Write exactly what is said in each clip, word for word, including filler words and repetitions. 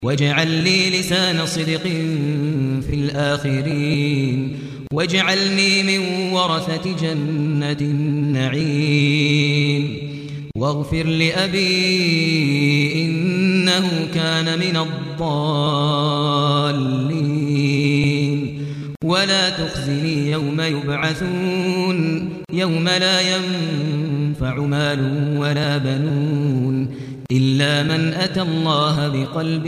واجعل لي لسان صدق في الآخرين واجعلني من ورثة جنة النعيم واغفر لأبي إنه كان من الضالين ولا تخزني يوم يبعثون يوم لا ينفع مال ولا بنون إلا من أتى الله بقلب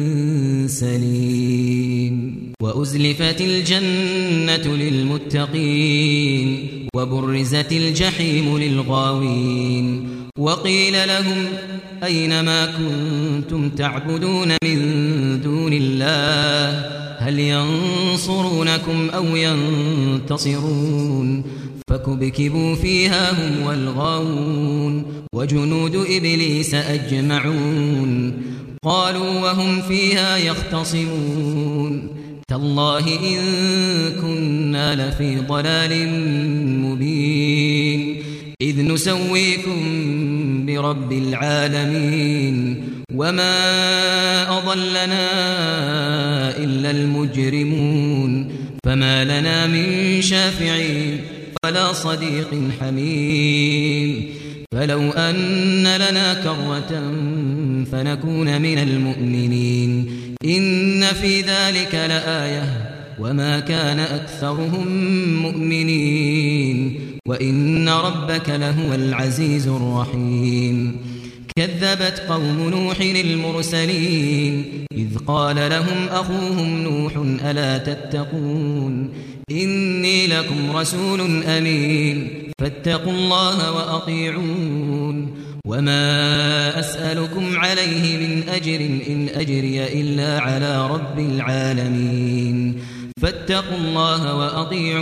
سليم وأزلفت الجنة للمتقين وبرزت الجحيم للغاوين وقيل لهم أين ما كنتم تعبدون من دون الله هل ينصرونكم أو ينتصرون فكبكبوا فيها هم والغاوون وجنود إبليس أجمعون قالوا وهم فيها يختصمون تالله إن كنا لفي ضلال مبين إذ نسويكم برب العالمين وما أضلنا إلا المجرمون فما لنا من شافعين ولا صديق حميم فلو أن لنا كرة فنكون من المؤمنين إن في ذلك لآية وما كان أكثرهم مؤمنين وإن ربك لهو العزيز الرحيم كذبت قوم نوح المرسلين إذ قال لهم أخوهم نوح ألا تتقون إني لكم رسول أمين فاتقوا الله وأطيعون وما أسألكم عليه من أجر إن أجري إلا على رب العالمين فاتقوا الله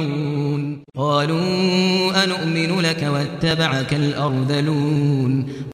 وأطيعون قالوا أنؤمن لك واتبعك الأرذلون